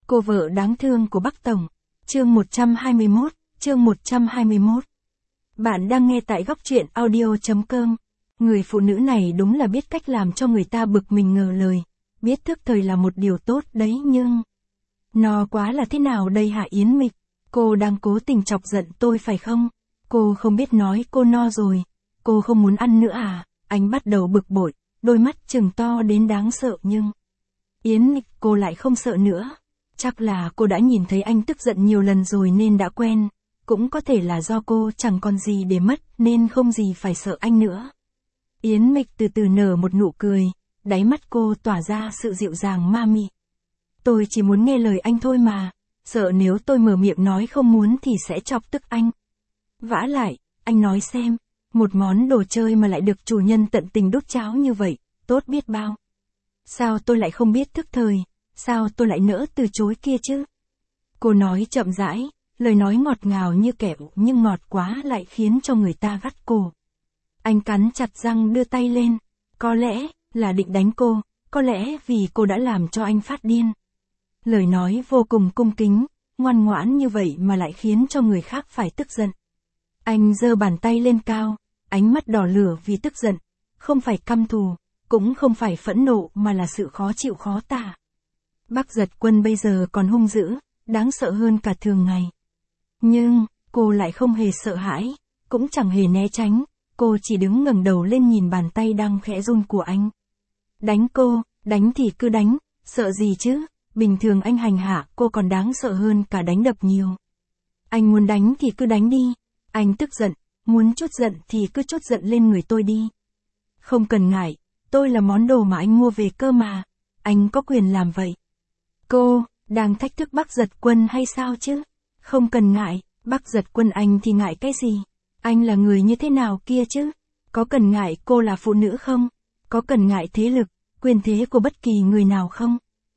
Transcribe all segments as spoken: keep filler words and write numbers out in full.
Cô vợ đáng thương của Bắc Tổng. Chương một trăm hai mươi mốt, chương một trăm hai mươi mốt. Bạn đang nghe tại góc truyện audio chấm com. Người phụ nữ này đúng là biết cách làm cho người ta bực mình ngờ lời. Biết thức thời là một điều tốt đấy nhưng... Nó quá là thế nào đây hả Yến Mịch? Cô đang cố tình chọc giận tôi phải không? Cô không biết nói cô no rồi. Cô không muốn ăn nữa à? Anh bắt đầu bực bội, đôi mắt trừng to đến đáng sợ nhưng... Yến Mịch, cô lại không sợ nữa. Chắc là cô đã nhìn thấy anh tức giận nhiều lần rồi nên đã quen. Cũng có thể là do cô chẳng còn gì để mất nên không gì phải sợ anh nữa. Yến Mịch từ từ nở một nụ cười, đáy mắt cô tỏa ra sự dịu dàng ma mị. Tôi chỉ muốn nghe lời anh thôi mà, sợ nếu tôi mở miệng nói không muốn thì sẽ chọc tức anh. Vả lại, anh nói xem, một món đồ chơi mà lại được chủ nhân tận tình đút cháo như vậy, tốt biết bao. Sao tôi lại không biết thức thời, sao tôi lại nỡ từ chối kia chứ? Cô nói chậm rãi, lời nói ngọt ngào như kẹo nhưng ngọt quá lại khiến cho người ta gắt cổ. Anh cắn chặt răng đưa tay lên, có lẽ là định đánh cô, có lẽ vì cô đã làm cho anh phát điên. Lời nói vô cùng cung kính, ngoan ngoãn như vậy mà lại khiến cho người khác phải tức giận. Anh giơ bàn tay lên cao, ánh mắt đỏ lửa vì tức giận, không phải căm thù, cũng không phải phẫn nộ mà là sự khó chịu khó tả. Bắc Giật Quân bây giờ còn hung dữ, đáng sợ hơn cả thường ngày. Nhưng, cô lại không hề sợ hãi, cũng chẳng hề né tránh, cô chỉ đứng ngẩng đầu lên nhìn bàn tay đang khẽ run của anh. Đánh cô, đánh thì cứ đánh, sợ gì chứ, bình thường anh hành hạ cô còn đáng sợ hơn cả đánh đập nhiều. Anh muốn đánh thì cứ đánh đi, anh tức giận, muốn trút giận thì cứ trút giận lên người tôi đi. Không cần ngại, tôi là món đồ mà anh mua về cơ mà, anh có quyền làm vậy. Cô, đang thách thức Bắc Giật Quân hay sao chứ? Không cần ngại, Bắc Giật Quân anh thì ngại cái gì? Anh là người như thế nào kia chứ? Có cần ngại cô là phụ nữ không? Có cần ngại thế lực, quyền thế của bất kỳ người nào không?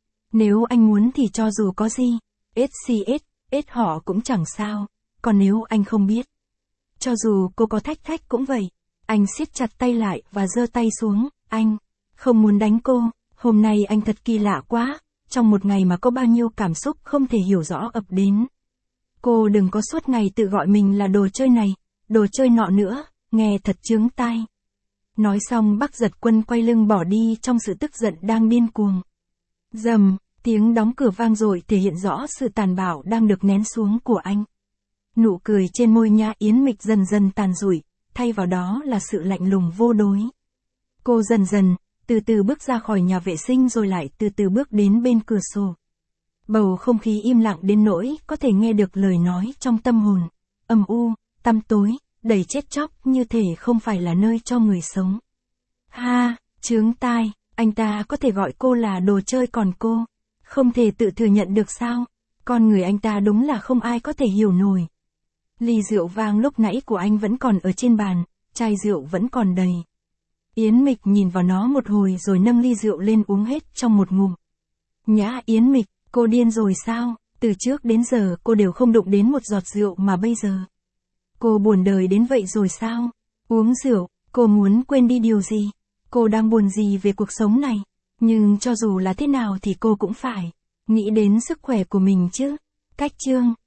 Nếu anh muốn thì cho dù có gì, ét xê ét, ét họ cũng chẳng sao, còn nếu anh không biết. Cho dù cô có thách thách cũng vậy. Anh siết chặt tay lại và giơ tay xuống, anh không muốn đánh cô, hôm nay anh thật kỳ lạ quá, trong một ngày mà có bao nhiêu cảm xúc không thể hiểu rõ ập đến. Cô đừng có suốt ngày tự gọi mình là đồ chơi này, đồ chơi nọ nữa, nghe thật chướng tai. Nói xong Bắc Giật Quân quay lưng bỏ đi trong sự tức giận đang điên cuồng. Rầm, tiếng đóng cửa vang dội thể hiện rõ sự tàn bạo đang được nén xuống của anh. Nụ cười trên môi Nha Yến Mịch dần dần tàn rụi, thay vào đó là sự lạnh lùng vô đối. Cô dần dần, từ từ bước ra khỏi nhà vệ sinh rồi lại từ từ bước đến bên cửa sổ. Bầu không khí im lặng đến nỗi có thể nghe được lời nói trong tâm hồn, âm u, tăm tối, đầy chết chóc như thể không phải là nơi cho người sống. Ha, chướng tai, anh ta có thể gọi cô là đồ chơi còn cô, không thể tự thừa nhận được sao? Con người anh ta đúng là không ai có thể hiểu nổi. Ly rượu vang lúc nãy của anh vẫn còn ở trên bàn, chai rượu vẫn còn đầy. Yến Mịch nhìn vào nó một hồi rồi nâng ly rượu lên uống hết trong một ngụm. Nhã Yến Mịch, cô điên rồi sao? Từ trước đến giờ cô đều không đụng đến một giọt rượu mà bây giờ. Cô buồn đời đến vậy rồi sao? Uống rượu, cô muốn quên đi điều gì? Cô đang buồn gì về cuộc sống này? Nhưng cho dù là thế nào thì cô cũng phải nghĩ đến sức khỏe của mình chứ. Cách chương